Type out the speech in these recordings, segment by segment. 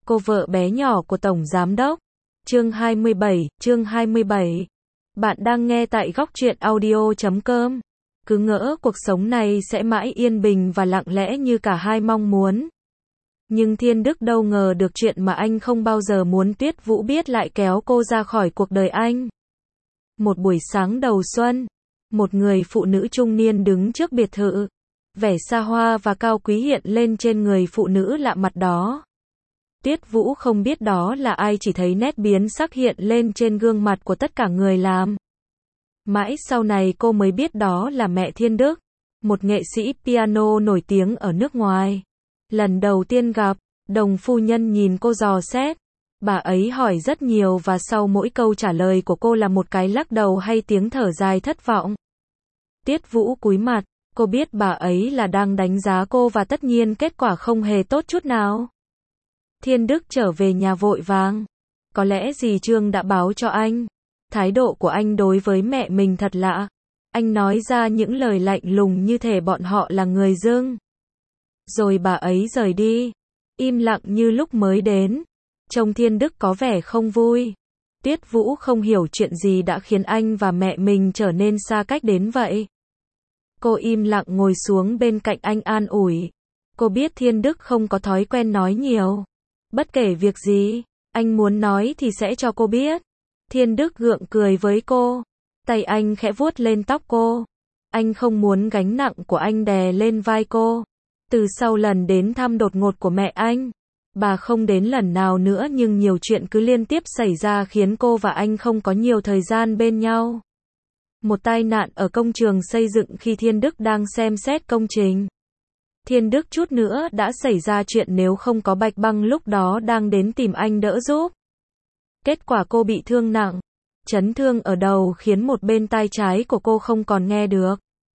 cô vợ bé nhỏ của Tổng Giám Đốc. Chương 27. Bạn đang nghe tại Góc Truyện Audio.com. Cứ ngỡ cuộc sống này sẽ mãi yên bình và lặng lẽ như cả hai mong muốn. Nhưng Thiên Đức đâu ngờ được chuyện mà anh không bao giờ muốn Tuyết Vũ biết lại kéo cô ra khỏi cuộc đời anh. Một buổi sáng đầu xuân, một người phụ nữ trung niên đứng trước biệt thự. Vẻ xa hoa và cao quý hiện lên trên người phụ nữ lạ mặt đó. Tuyết Vũ không biết đó là ai, chỉ thấy nét biến sắc hiện lên trên gương mặt của tất cả người làm. Mãi sau này cô mới biết đó là mẹ Thiên Đức, một nghệ sĩ piano nổi tiếng ở nước ngoài. Lần đầu tiên gặp, Đồng phu nhân nhìn cô dò xét. Bà ấy hỏi rất nhiều và sau mỗi câu trả lời của cô là một cái lắc đầu hay tiếng thở dài thất vọng. Tuyết Vũ cúi mặt, cô biết bà ấy là đang đánh giá cô và tất nhiên kết quả không hề tốt chút nào. Thiên Đức trở về nhà vội vàng. Có lẽ dì Trương đã báo cho anh. Thái độ của anh đối với mẹ mình thật lạ. Anh nói ra những lời lạnh lùng như thể bọn họ là người dưng. Rồi bà ấy rời đi. Im lặng như lúc mới đến. Trông Thiên Đức có vẻ không vui. Tuyết Vũ không hiểu chuyện gì đã khiến anh và mẹ mình trở nên xa cách đến vậy. Cô im lặng ngồi xuống bên cạnh anh an ủi. Cô biết Thiên Đức không có thói quen nói nhiều. Bất kể việc gì, anh muốn nói thì sẽ cho cô biết. Thiên Đức gượng cười với cô. Tay anh khẽ vuốt lên tóc cô. Anh không muốn gánh nặng của anh đè lên vai cô. Từ sau lần đến thăm đột ngột của mẹ anh, bà không đến lần nào nữa nhưng nhiều chuyện cứ liên tiếp xảy ra khiến cô và anh không có nhiều thời gian bên nhau. Một tai nạn ở công trường xây dựng khi Thiên Đức đang xem xét công trình. Thiên Đức chút nữa đã xảy ra chuyện nếu không có Bạch Băng lúc đó đang đến tìm anh đỡ giúp. Kết quả cô bị thương nặng. Chấn thương ở đầu khiến một bên tai trái của cô không còn nghe được.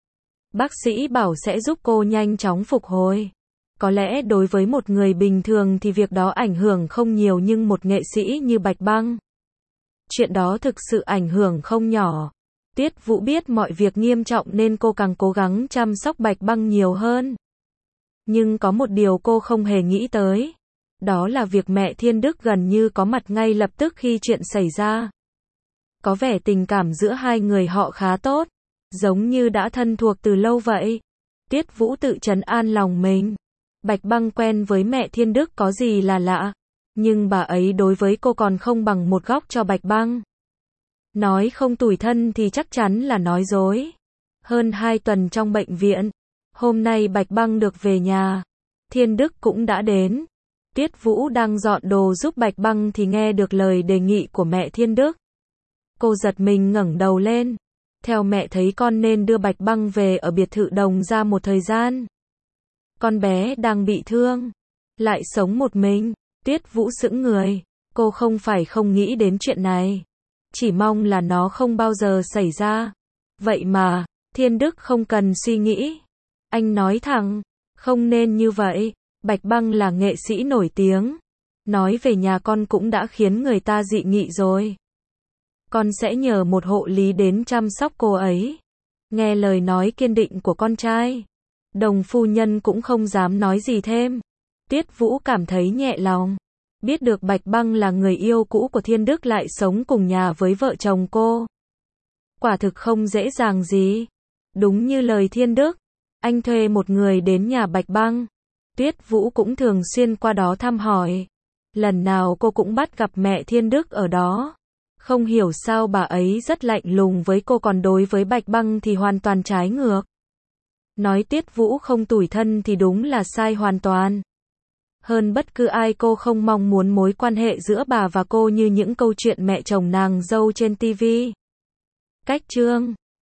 Bác sĩ bảo sẽ giúp cô nhanh chóng phục hồi. Có lẽ đối với một người bình thường thì việc đó ảnh hưởng không nhiều nhưng một nghệ sĩ như Bạch Băng, chuyện đó thực sự ảnh hưởng không nhỏ. Tuyết Vũ biết mọi việc nghiêm trọng nên cô càng cố gắng chăm sóc Bạch Băng nhiều hơn. Nhưng có một điều cô không hề nghĩ tới. Đó là việc mẹ Thiên Đức gần như có mặt ngay lập tức khi chuyện xảy ra. Có vẻ tình cảm giữa hai người họ khá tốt. Giống như đã thân thuộc từ lâu vậy. Tuyết Vũ tự trấn an lòng mình. Bạch Băng quen với mẹ Thiên Đức có gì là lạ. Nhưng bà ấy đối với cô còn không bằng một góc cho Bạch Băng. Nói không tủi thân thì chắc chắn là nói dối. Hơn 2 tuần trong bệnh viện. Hôm nay Bạch Băng được về nhà. Thiên Đức cũng đã đến. Tuyết Vũ đang dọn đồ giúp Bạch Băng thì nghe được lời đề nghị của mẹ Thiên Đức. Cô giật mình ngẩng đầu lên. Theo mẹ thấy con nên đưa Bạch Băng về ở biệt thự Đồng ra một thời gian. Con bé đang bị thương. Lại sống một mình. Tuyết Vũ sững người. Cô không phải không nghĩ đến chuyện này. Chỉ mong là nó không bao giờ xảy ra. Vậy mà, Thiên Đức không cần suy nghĩ. Anh nói thẳng, không nên như vậy. Bạch Băng là nghệ sĩ nổi tiếng. Nói về nhà con cũng đã khiến người ta dị nghị rồi. Con sẽ nhờ một hộ lý đến chăm sóc cô ấy. Nghe lời nói kiên định của con trai, Đồng phu nhân cũng không dám nói gì thêm. Tuyết Vũ cảm thấy nhẹ lòng. Biết được Bạch Băng là người yêu cũ của Thiên Đức lại sống cùng nhà với vợ chồng cô. Quả thực không dễ dàng gì. Đúng như lời Thiên Đức, anh thuê một người đến nhà Bạch Băng. Tuyết Vũ cũng thường xuyên qua đó thăm hỏi. Lần nào cô cũng bắt gặp mẹ Thiên Đức ở đó. Không hiểu sao bà ấy rất lạnh lùng với cô còn đối với Bạch Băng thì hoàn toàn trái ngược. Nói Tuyết Vũ không tủi thân thì đúng là sai hoàn toàn. Hơn bất cứ ai cô không mong muốn mối quan hệ giữa bà và cô như những câu chuyện mẹ chồng nàng dâu trên TV. Cách chương